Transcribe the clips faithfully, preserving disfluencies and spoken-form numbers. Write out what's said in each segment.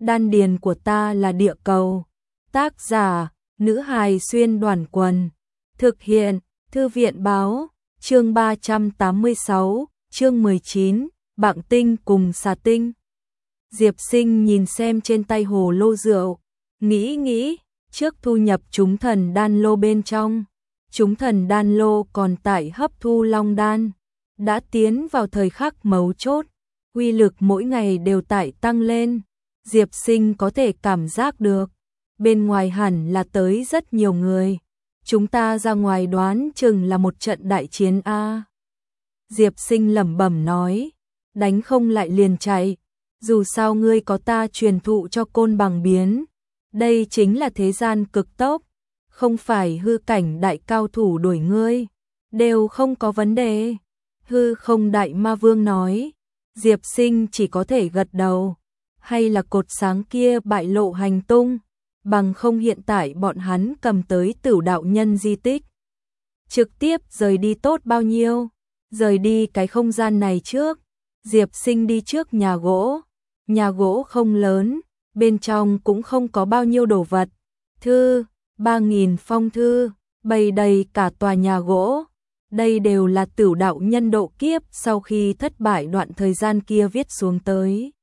Đan điền của ta là địa cầu. Tác giả, nữ hài xuyên đoàn quần. Thực hiện, thư viện báo, chương ba trăm tám mươi sáu, chương mười chín, Bạng tinh cùng xà tinh. Diệp Sinh nhìn xem trên tay hồ lô rượu, nghĩ nghĩ, trước thu nhập chúng thần đan lô bên trong. Chúng thần đan lô còn tại hấp thu long đan, đã tiến vào thời khắc mấu chốt, uy lực mỗi ngày đều tại tăng lên. Diệp Sinh có thể cảm giác được, bên ngoài hẳn là tới rất nhiều người. Chúng ta ra ngoài đoán chừng là một trận đại chiến a. Diệp Sinh lẩm bẩm nói, đánh không lại liền chạy, dù sao ngươi có ta truyền thụ cho côn bằng biến. Đây chính là thế gian cực tốc, không phải hư cảnh đại cao thủ đuổi ngươi, đều không có vấn đề. Hư không đại ma vương nói, Diệp Sinh chỉ có thể gật đầu, hay là cột sáng kia bại lộ hành tung, bằng không hiện tại bọn hắn cầm tới Tửu đạo nhân di tích. Trực tiếp rời đi tốt bao nhiêu, rời đi cái không gian này trước. Diệp Sinh đi trước nhà gỗ, nhà gỗ không lớn, bên trong cũng không có bao nhiêu đồ vật. Thư, ba nghìn phong thư, bày đầy cả tòa nhà gỗ. Đây đều là Tửu đạo nhân độ kiếp sau khi thất bại đoạn thời gian kia viết xuống tới.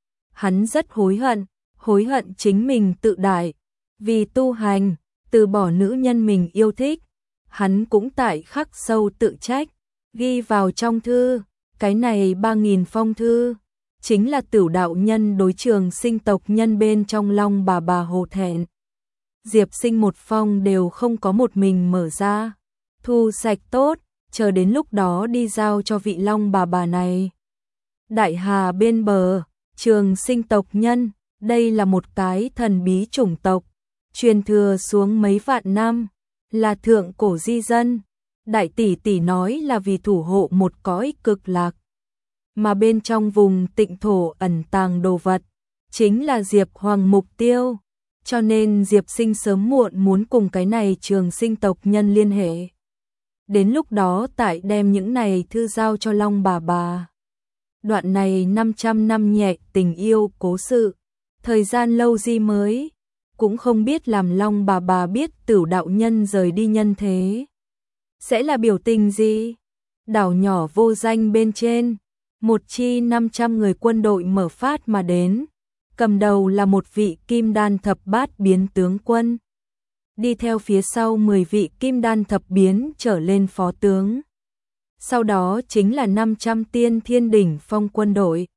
Hắn rất hối hận, hối hận chính mình tự đại, vì tu hành, từ bỏ nữ nhân mình yêu thích. Hắn cũng tại khắc sâu tự trách, ghi vào trong thư, cái này ba nghìn phong thư, chính là Tửu đạo nhân đối Trường Sinh tộc nhân bên trong Long bà bà hổ thẹn. Diệp Sinh một phong đều không có một mình mở ra, thu sạch tốt, chờ đến lúc đó đi giao cho vị Long bà bà này. Đại Hà bên bờ, Trường Sinh tộc nhân, đây là một cái thần bí chủng tộc, truyền thừa xuống mấy vạn năm, là thượng cổ di dân. Đại tỷ tỷ nói là vì thủ hộ một cõi cực lạc, mà bên trong vùng tịnh thổ ẩn tàng đồ vật, chính là Diệp Hoàng mục tiêu, cho nên Diệp Sinh sớm muộn muốn cùng cái này Trường Sinh tộc nhân liên hệ. Đến lúc đó tại đem những này thư giao cho Long bà bà. Đoạn này năm trăm năm nhẹ tình yêu cố sự, thời gian lâu gì mới, cũng không biết làm Long bà bà biết Tửu đạo nhân rời đi nhân thế sẽ là biểu tình gì. Đảo nhỏ vô danh bên trên, một chi năm trăm người quân đội mở phát mà đến, cầm đầu là một vị kim đan thập bát biến tướng quân, đi theo phía sau mười vị kim đan thập biến trở lên phó tướng. Sau đó chính là năm trăm tiên thiên đỉnh phong quân đội.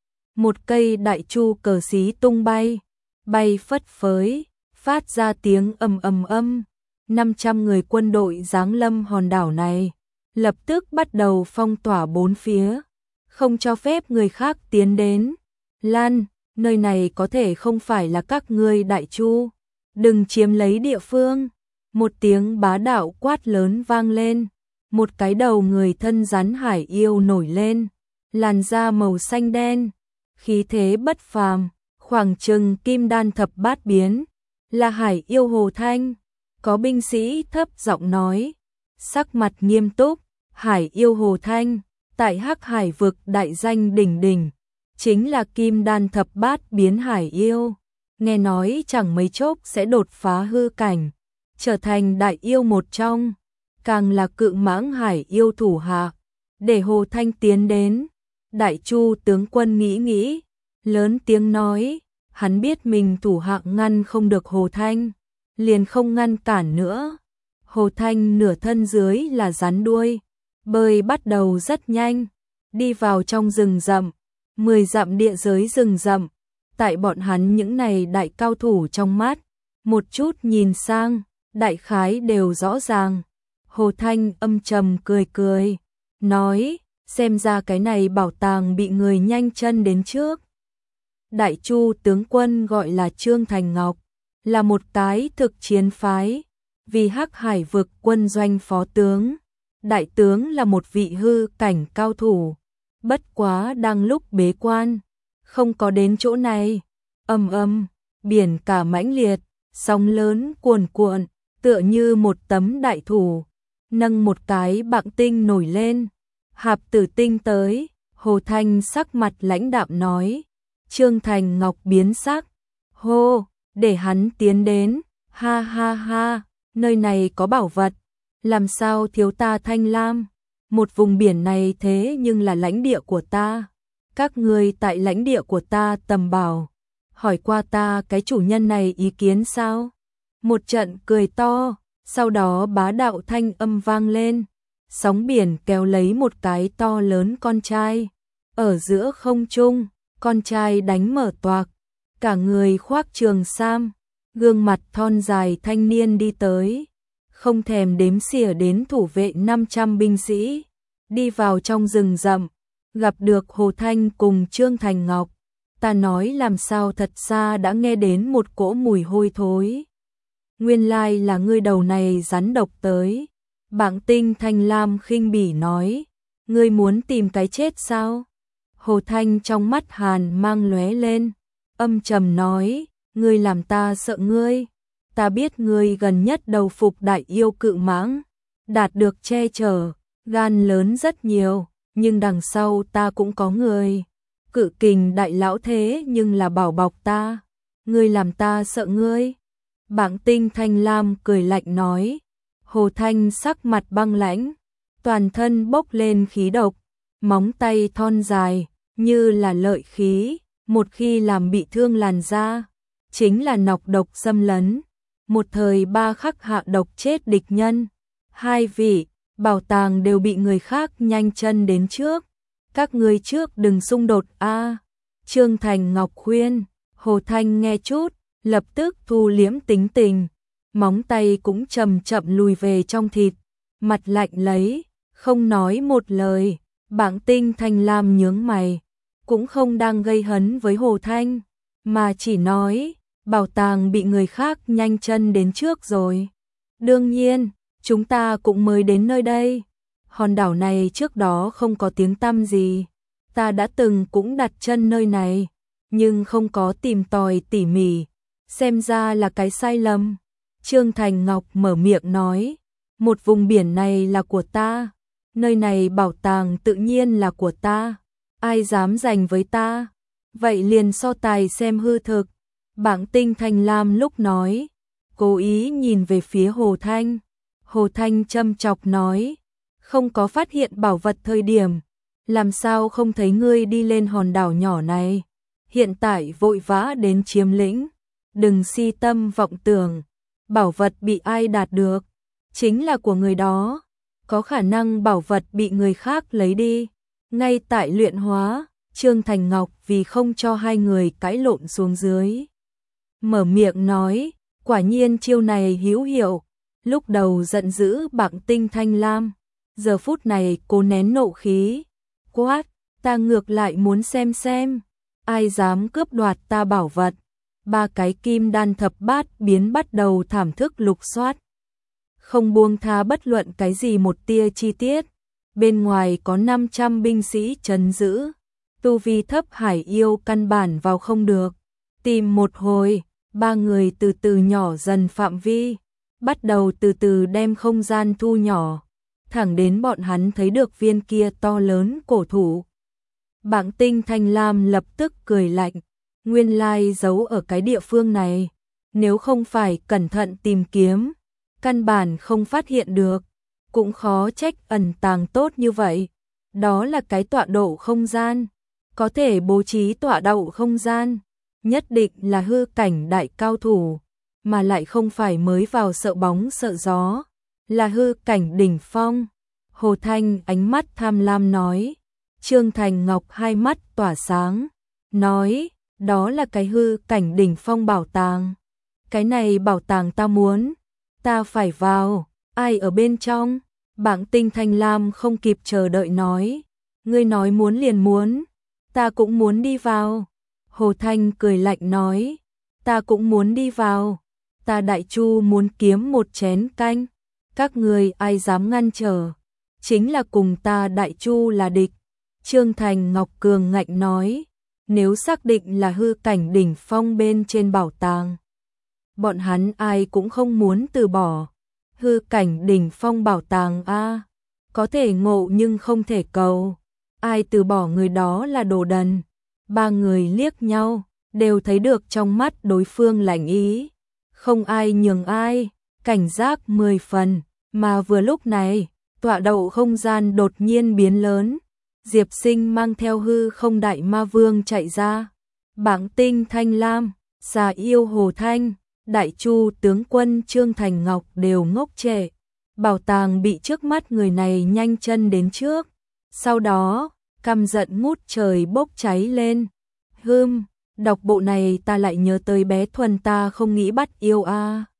Một cây đại chu cờ xí tung bay, bay phất phới, phát ra tiếng ầm ầm âm. năm trăm người quân đội giáng lâm hòn đảo này, lập tức bắt đầu phong tỏa bốn phía, không cho phép người khác tiến đến. Lan, nơi này có thể không phải là các ngươi đại chu, đừng chiếm lấy địa phương. Một tiếng bá đạo quát lớn vang lên, một cái đầu người thân rắn hải yêu nổi lên, làn da màu xanh đen, khí thế bất phàm, khoảng chừng kim đan thập bát biến, là hải yêu Hồ Thanh. Có binh sĩ thấp giọng nói, sắc mặt nghiêm túc, hải yêu Hồ Thanh, tại Hắc Hải vực đại danh đỉnh đỉnh, chính là kim đan thập bát biến hải yêu. Nghe nói chẳng mấy chốc sẽ đột phá hư cảnh, trở thành đại yêu một trong, càng là cự mãng hải yêu thủ hạ. Để Hồ Thanh tiến đến, đại chu tướng quân nghĩ nghĩ, lớn tiếng nói, hắn biết mình thủ hạ ngăn không được Hồ Thanh, liền không ngăn cản nữa. Hồ Thanh nửa thân dưới là rắn đuôi, bơi bắt đầu rất nhanh, đi vào trong rừng rậm, mười dặm địa giới rừng rậm. Tại bọn hắn những này đại cao thủ trong mắt, một chút nhìn sang, đại khái đều rõ ràng. Hồ Thanh âm trầm cười cười, nói, xem ra cái này bảo tàng bị người nhanh chân đến trước. Đại chu tướng quân gọi là Trương Thành Ngọc, là một cái thực chiến phái, vì Hắc Hải vực quân doanh phó tướng. Đại tướng là một vị hư cảnh cao thủ, bất quá đang lúc bế quan, không có đến chỗ này. Ầm ầm, biển cả mãnh liệt, sóng lớn cuồn cuộn, tựa như một tấm đại thủ, nâng một cái bạng tinh nổi lên. Hạp Tử Tinh tới, Hồ Thanh sắc mặt lãnh đạm nói. Trương Thành Ngọc biến sắc, hô, để hắn tiến đến, ha ha ha, nơi này có bảo vật, làm sao thiếu ta Thanh Lam, một vùng biển này thế nhưng là lãnh địa của ta, các ngươi tại lãnh địa của ta tầm bảo, hỏi qua ta cái chủ nhân này ý kiến sao? Một trận cười to, sau đó bá đạo thanh âm vang lên, sóng biển kéo lấy một cái to lớn con trai, ở giữa không trung, con trai đánh mở toạc, cả người khoác trường sam, gương mặt thon dài thanh niên đi tới, không thèm đếm xỉa đến thủ vệ năm trăm binh sĩ, đi vào trong rừng rậm, gặp được Hồ Thanh cùng Trương Thành Ngọc, ta nói làm sao thật xa đã nghe đến một cỗ mùi hôi thối. Nguyên lai là ngươi đầu này rắn độc tới. Bảng Tinh Thanh Lam khinh bỉ nói, ngươi muốn tìm cái chết sao? Hồ Thanh trong mắt hàn mang lóe lên, âm trầm nói, ngươi làm ta sợ ngươi. Ta biết ngươi gần nhất đầu phục đại yêu cự mãng, đạt được che chở, gan lớn rất nhiều, nhưng đằng sau ta cũng có người. Cự kình đại lão thế nhưng là bảo bọc ta, ngươi làm ta sợ ngươi. Bảng Tinh Thanh Lam cười lạnh nói, Hồ Thanh sắc mặt băng lãnh, toàn thân bốc lên khí độc, móng tay thon dài, như là lợi khí, một khi làm bị thương làn da, chính là nọc độc xâm lấn, một thời ba khắc hạ độc chết địch nhân. Hai vị, bảo tàng đều bị người khác nhanh chân đến trước, các ngươi trước đừng xung đột a. Trương Thành Ngọc khuyên, Hồ Thanh nghe chút, lập tức thu liễm tính tình, móng tay cũng chậm chậm lùi về trong thịt, mặt lạnh lấy, không nói một lời. Bảng Tinh Thanh Lam nhướng mày, cũng không đang gây hấn với Hồ Thanh, mà chỉ nói, bảo tàng bị người khác nhanh chân đến trước rồi. Đương nhiên, chúng ta cũng mới đến nơi đây. Hòn đảo này trước đó không có tiếng tăm gì, ta đã từng cũng đặt chân nơi này, nhưng không có tìm tòi tỉ mỉ, xem ra là cái sai lầm. Trương Thành Ngọc mở miệng nói, một vùng biển này là của ta, nơi này bảo tàng tự nhiên là của ta, ai dám giành với ta, vậy liền so tài xem hư thực. Bảng Tinh Thanh Lam lúc nói, cố ý nhìn về phía Hồ Thanh. Hồ Thanh châm chọc nói, không có phát hiện bảo vật thời điểm, làm sao không thấy ngươi đi lên hòn đảo nhỏ này, hiện tại vội vã đến chiếm lĩnh, đừng si tâm vọng tưởng, bảo vật bị ai đạt được, chính là của người đó, có khả năng bảo vật bị người khác lấy đi. Ngay tại luyện hóa, Trương Thành Ngọc vì không cho hai người cãi lộn xuống dưới, mở miệng nói, quả nhiên chiêu này hữu hiệu. Lúc đầu giận dữ Bảng Tinh Thanh Lam, giờ phút này cố nén nộ khí, quát, ta ngược lại muốn xem xem, ai dám cướp đoạt ta bảo vật. Ba cái kim đan thập bát biến bắt đầu thảm thức lục soát, không buông tha bất luận cái gì một tia chi tiết. Bên ngoài có năm trăm binh sĩ trấn giữ, tu vi thấp hải yêu căn bản vào không được. Tìm một hồi, ba người từ từ nhỏ dần phạm vi, bắt đầu từ từ đem không gian thu nhỏ, thẳng đến bọn hắn thấy được viên kia to lớn cổ thụ. Bảng Tinh Thanh Lam lập tức cười lạnh, nguyên lai giấu ở cái địa phương này, nếu không phải cẩn thận tìm kiếm, căn bản không phát hiện được, cũng khó trách ẩn tàng tốt như vậy. Đó là cái tọa độ không gian, có thể bố trí tọa độ không gian, nhất định là hư cảnh đại cao thủ, mà lại không phải mới vào sợ bóng sợ gió, là hư cảnh đỉnh phong. Hồ Thanh ánh mắt tham lam nói, Trương Thành Ngọc hai mắt tỏa sáng, nói, đó là cái hư cảnh đỉnh phong bảo tàng. Cái này bảo tàng ta muốn, ta phải vào, ai ở bên trong? Bảng Tinh Thanh Lam không kịp chờ đợi nói, ngươi nói muốn liền muốn, ta cũng muốn đi vào. Hồ Thanh cười lạnh nói, ta cũng muốn đi vào, ta Đại Chu muốn kiếm một chén canh, các người ai dám ngăn trở, chính là cùng ta Đại Chu là địch. Trương Thành Ngọc cường ngạnh nói, nếu xác định là hư cảnh đỉnh phong bên trên bảo tàng, bọn hắn ai cũng không muốn từ bỏ. Hư cảnh đỉnh phong bảo tàng a, có thể ngộ nhưng không thể cầu, ai từ bỏ người đó là đồ đần. Ba người liếc nhau, đều thấy được trong mắt đối phương lạnh ý, không ai nhường ai, cảnh giác mười phần, mà vừa lúc này, tọa độ không gian đột nhiên biến lớn, Diệp Sinh mang theo hư không đại ma vương chạy ra, Bảng Tinh Thanh Lam, Xà Yêu Hồ Thanh, Đại Chu tướng quân Trương Thành Ngọc đều ngốc trệ, bảo tàng bị trước mắt người này nhanh chân đến trước, sau đó, căm giận ngút trời bốc cháy lên, hưm, đọc bộ này ta lại nhớ tới bé Thuần ta không nghĩ bắt yêu a. À.